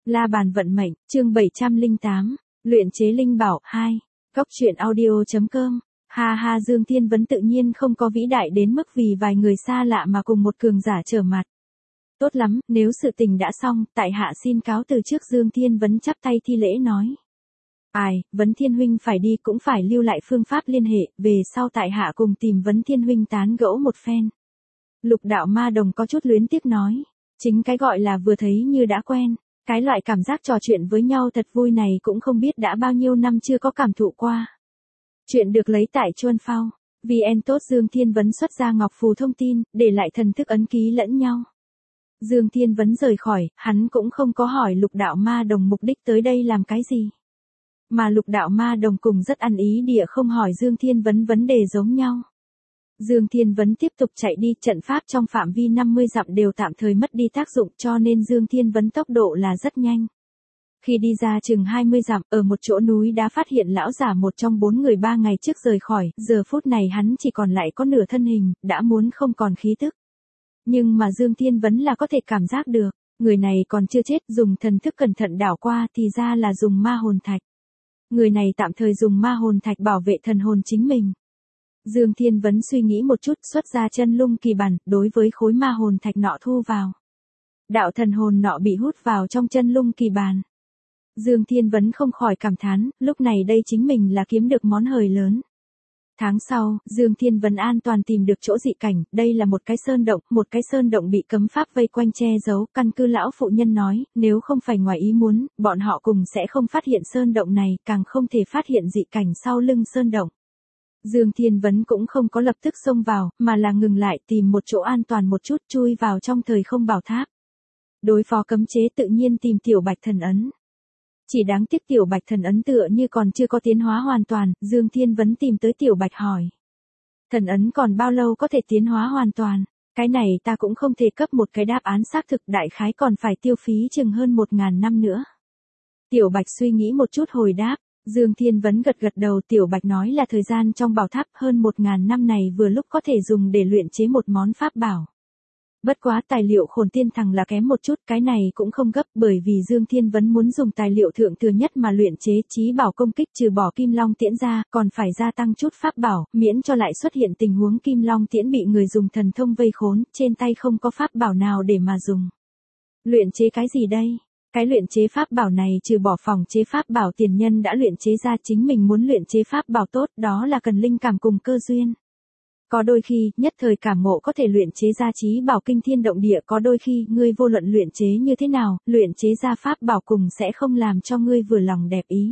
La bàn vận mệnh, chương 708, luyện chế linh bảo 2, Góc truyện audio.com. Ha ha, Dương Thiên Vấn tự nhiên không có vĩ đại đến mức vì vài người xa lạ mà cùng một cường giả trở mặt. Tốt lắm, nếu sự tình đã xong, tại hạ xin cáo từ trước. Dương Thiên Vấn chắp tay thi lễ nói. Ai, Vấn Thiên huynh phải đi cũng phải lưu lại phương pháp liên hệ, về sau tại hạ cùng tìm Vấn Thiên huynh tán gẫu một phen. Lục đạo ma đồng có chút luyến tiếc nói. Chính cái gọi là vừa thấy như đã quen. Cái loại cảm giác trò chuyện với nhau thật vui này cũng không biết đã bao nhiêu năm chưa có cảm thụ qua. Chuyện được lấy tại Chuân Phao. VN tốt. Dương Thiên Vấn xuất ra ngọc phù thông tin, để lại thần thức ấn ký lẫn nhau. Dương Thiên Vấn rời khỏi, hắn cũng không có hỏi lục đạo ma đồng mục đích tới đây làm cái gì. Mà lục đạo ma đồng cùng rất ăn ý địa không hỏi Dương Thiên Vấn vấn đề giống nhau. Dương Thiên Vấn tiếp tục chạy đi, trận pháp trong phạm vi 50 dặm đều tạm thời mất đi tác dụng cho nên Dương Thiên Vấn tốc độ là rất nhanh. Khi đi ra chừng 20 dặm, ở một chỗ núi đã phát hiện lão giả một trong 4 người 3 ngày trước rời khỏi, giờ phút này hắn chỉ còn lại có nửa thân hình, đã muốn không còn khí tức. Nhưng mà Dương Thiên Vấn là có thể cảm giác được, người này còn chưa chết, dùng thần thức cẩn thận đảo qua thì ra là dùng ma hồn thạch. Người này tạm thời dùng ma hồn thạch bảo vệ thần hồn chính mình. Dương Thiên Vấn suy nghĩ một chút, xuất ra chân lung kỳ bản, đối với khối ma hồn thạch nọ thu vào. Đạo thần hồn nọ bị hút vào trong chân lung kỳ bản. Dương Thiên Vấn không khỏi cảm thán, lúc này đây chính mình là kiếm được món hời lớn. Tháng sau, Dương Thiên Vấn an toàn tìm được chỗ dị cảnh, đây là một cái sơn động bị cấm pháp vây quanh che giấu, căn cứ lão phụ nhân nói, nếu không phải ngoài ý muốn, bọn họ cùng sẽ không phát hiện sơn động này, càng không thể phát hiện dị cảnh sau lưng sơn động. Dương Thiên Vấn cũng không có lập tức xông vào, mà là ngừng lại tìm một chỗ an toàn một chút, chui vào trong thời không bảo tháp. Đối phó cấm chế tự nhiên tìm tiểu bạch thần ấn. Chỉ đáng tiếc tiểu bạch thần ấn tựa như còn chưa có tiến hóa hoàn toàn, Dương Thiên Vấn tìm tới tiểu bạch hỏi. Thần ấn còn bao lâu có thể tiến hóa hoàn toàn? Cái này ta cũng không thể cấp một cái đáp án xác thực, đại khái còn phải tiêu phí chừng hơn 1000 năm nữa. Tiểu bạch suy nghĩ một chút hồi đáp. Dương Thiên Vấn gật đầu, tiểu bạch nói là thời gian trong bảo tháp hơn 1000 năm này vừa lúc có thể dùng để luyện chế một món pháp bảo. Bất quá tài liệu khổn tiên thằng là kém một chút, cái này cũng không gấp bởi vì Dương Thiên Vấn muốn dùng tài liệu thượng thừa nhất mà luyện chế chí bảo công kích, trừ bỏ kim long tiễn ra, còn phải gia tăng chút pháp bảo, miễn cho lại xuất hiện tình huống kim long tiễn bị người dùng thần thông vây khốn, trên tay không có pháp bảo nào để mà dùng. Luyện chế cái gì đây? Cái luyện chế pháp bảo này trừ bỏ phòng chế pháp bảo tiền nhân đã luyện chế ra, chính mình muốn luyện chế pháp bảo tốt đó là cần linh cảm cùng cơ duyên. Có đôi khi, nhất thời cảm ngộ có thể luyện chế ra chí bảo kinh thiên động địa, có đôi khi, ngươi vô luận luyện chế như thế nào, luyện chế ra pháp bảo cùng sẽ không làm cho ngươi vừa lòng đẹp ý.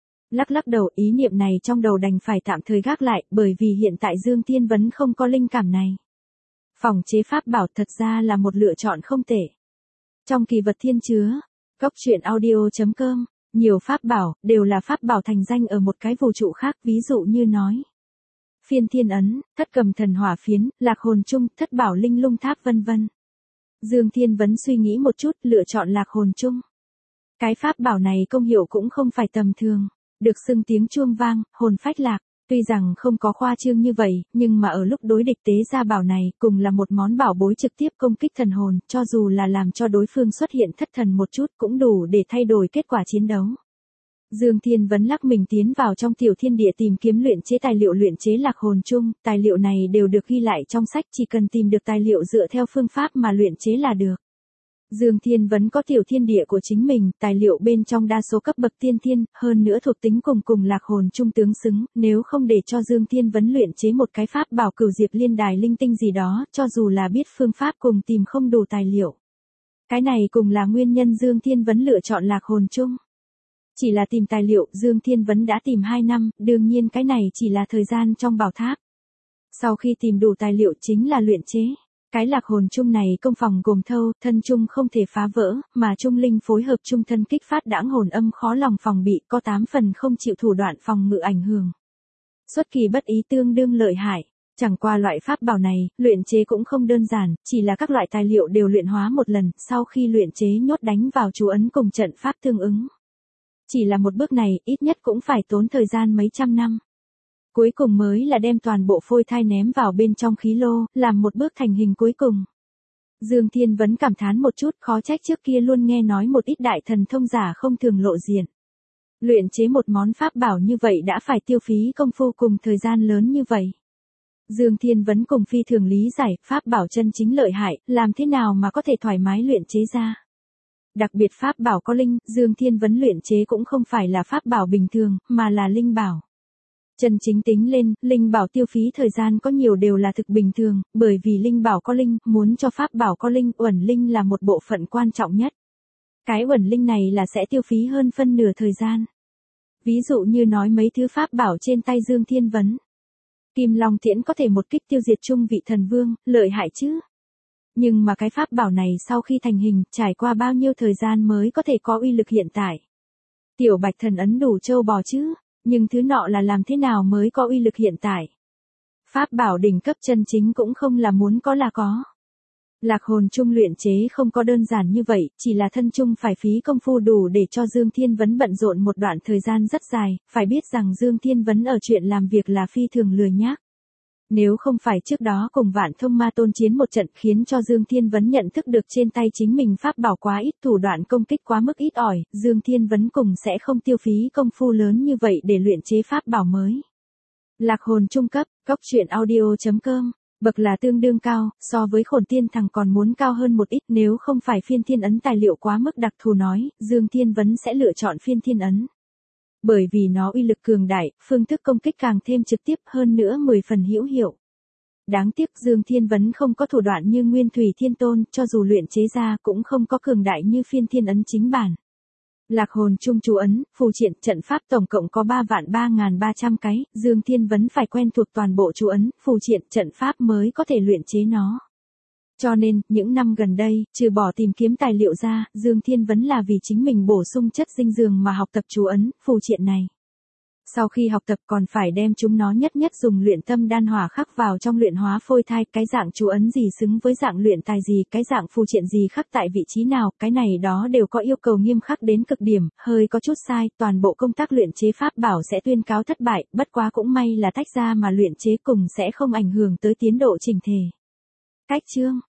Lắc đầu, ý niệm này trong đầu đành phải tạm thời gác lại, bởi vì hiện tại Dương Thiên Vấn không có linh cảm này. Phòng chế pháp bảo thật ra là một lựa chọn không tệ. Trong kỳ vật thiên chứa, Góc truyện audio.com, nhiều pháp bảo, đều là pháp bảo thành danh ở một cái vũ trụ khác, ví dụ như nói. Phiên thiên ấn, thất cầm thần hỏa phiến, lạc hồn chung, thất bảo linh lung tháp vân vân. Dương Thiên Vấn suy nghĩ một chút, lựa chọn lạc hồn chung. Cái pháp bảo này công hiệu cũng không phải tầm thường, được xưng tiếng chuông vang, hồn phách lạc. Tuy rằng không có khoa trương như vậy, nhưng mà ở lúc đối địch tế ra bảo này, cùng là một món bảo bối trực tiếp công kích thần hồn, cho dù là làm cho đối phương xuất hiện thất thần một chút cũng đủ để thay đổi kết quả chiến đấu. Dương Thiên Vấn lắc mình tiến vào trong tiểu thiên địa tìm kiếm luyện chế tài liệu luyện chế lạc hồn chung, tài liệu này đều được ghi lại trong sách, chỉ cần tìm được tài liệu dựa theo phương pháp mà luyện chế là được. Dương Thiên Vấn có tiểu thiên địa của chính mình, tài liệu bên trong đa số cấp bậc tiên thiên, hơn nữa thuộc tính cùng lạc hồn chung tương xứng, nếu không để cho Dương Thiên Vấn luyện chế một cái pháp bảo cửu diệp liên đài linh tinh gì đó, cho dù là biết phương pháp cùng tìm không đủ tài liệu. Cái này cùng là nguyên nhân Dương Thiên Vấn lựa chọn lạc hồn chung. Chỉ là tìm tài liệu, Dương Thiên Vấn đã tìm 2 năm, đương nhiên cái này chỉ là thời gian trong bảo tháp. Sau khi tìm đủ tài liệu chính là luyện chế. Cái lạc hồn chung này công phòng gồm thâu, thân chung không thể phá vỡ, mà chung linh phối hợp chung thân kích phát đãng hồn âm khó lòng phòng bị, có 8 phần không chịu thủ đoạn phòng ngự ảnh hưởng. Xuất kỳ bất ý tương đương lợi hại. Chẳng qua loại pháp bảo này, luyện chế cũng không đơn giản, chỉ là các loại tài liệu đều luyện hóa một lần, sau khi luyện chế nhốt đánh vào chú ấn cùng trận pháp tương ứng. Chỉ là một bước này, ít nhất cũng phải tốn thời gian mấy trăm năm. Cuối cùng mới là đem toàn bộ phôi thai ném vào bên trong khí lô, làm một bước thành hình cuối cùng. Dương Thiên Vấn cảm thán một chút, khó trách trước kia luôn nghe nói một ít đại thần thông giả không thường lộ diện. Luyện chế một món pháp bảo như vậy đã phải tiêu phí công phu cùng thời gian lớn như vậy. Dương Thiên Vấn cùng phi thường lý giải, pháp bảo chân chính lợi hại, làm thế nào mà có thể thoải mái luyện chế ra. Đặc biệt pháp bảo có linh, Dương Thiên Vấn luyện chế cũng không phải là pháp bảo bình thường, mà là linh bảo. Chân chính tính lên, linh bảo tiêu phí thời gian có nhiều đều là thực bình thường, bởi vì linh bảo có linh, muốn cho pháp bảo có linh, uẩn linh là một bộ phận quan trọng nhất. Cái uẩn linh này là sẽ tiêu phí hơn phân nửa thời gian. Ví dụ như nói mấy thứ pháp bảo trên tay Dương Thiên Vấn. Kim Long Tiễn có thể một kích tiêu diệt trung vị thần vương, lợi hại chứ. Nhưng mà cái pháp bảo này sau khi thành hình, trải qua bao nhiêu thời gian mới có thể có uy lực hiện tại. Tiểu Bạch Thần ấn đủ châu bò chứ, nhưng thứ nọ là làm thế nào mới có uy lực hiện tại. Pháp bảo đỉnh cấp chân chính cũng không là muốn có là có. Lạc hồn chung luyện chế không có đơn giản như vậy, chỉ là thân chung phải phí công phu đủ để cho Dương Thiên Vấn bận rộn một đoạn thời gian rất dài, phải biết rằng Dương Thiên Vấn ở chuyện làm việc là phi thường lười nhác. Nếu không phải trước đó cùng Vạn Thông Ma Tôn chiến một trận khiến cho Dương Thiên Vấn nhận thức được trên tay chính mình pháp bảo quá ít, thủ đoạn công kích quá mức ít ỏi, Dương Thiên Vấn cùng sẽ không tiêu phí công phu lớn như vậy để luyện chế pháp bảo mới. Lạc hồn trung cấp, Cốc Truyện Audio.com, bậc là tương đương cao, so với Khổn Tiên Thằng còn muốn cao hơn một ít, nếu không phải phiên thiên ấn tài liệu quá mức đặc thù nói, Dương Thiên Vấn sẽ lựa chọn phiên thiên ấn. Bởi vì nó uy lực cường đại, phương thức công kích càng thêm trực tiếp hơn nữa 10 phần hữu hiệu. Đáng tiếc Dương Thiên Vấn không có thủ đoạn như Nguyên Thủy Thiên Tôn, cho dù luyện chế ra cũng không có cường đại như phiên thiên ấn chính bản. Lạc hồn chung chú ấn, phù triện, trận pháp tổng cộng có 3.300 cái, Dương Thiên Vấn phải quen thuộc toàn bộ chú ấn, phù triện, trận pháp mới có thể luyện chế nó. Cho nên, những năm gần đây, trừ bỏ tìm kiếm tài liệu ra, Dương Thiên Vấn là vì chính mình bổ sung chất dinh dưỡng mà học tập chú ấn, phù triện này. Sau khi học tập còn phải đem chúng nó nhất nhất dùng luyện tâm đan hỏa khắc vào trong luyện hóa phôi thai, cái dạng chú ấn gì xứng với dạng luyện tài gì, cái dạng phù triện gì khắc tại vị trí nào, cái này đó đều có yêu cầu nghiêm khắc đến cực điểm, hơi có chút sai, toàn bộ công tác luyện chế pháp bảo sẽ tuyên cáo thất bại, bất quá cũng may là tách ra mà luyện chế cùng sẽ không ảnh hưởng tới tiến độ trình thể. Cách chương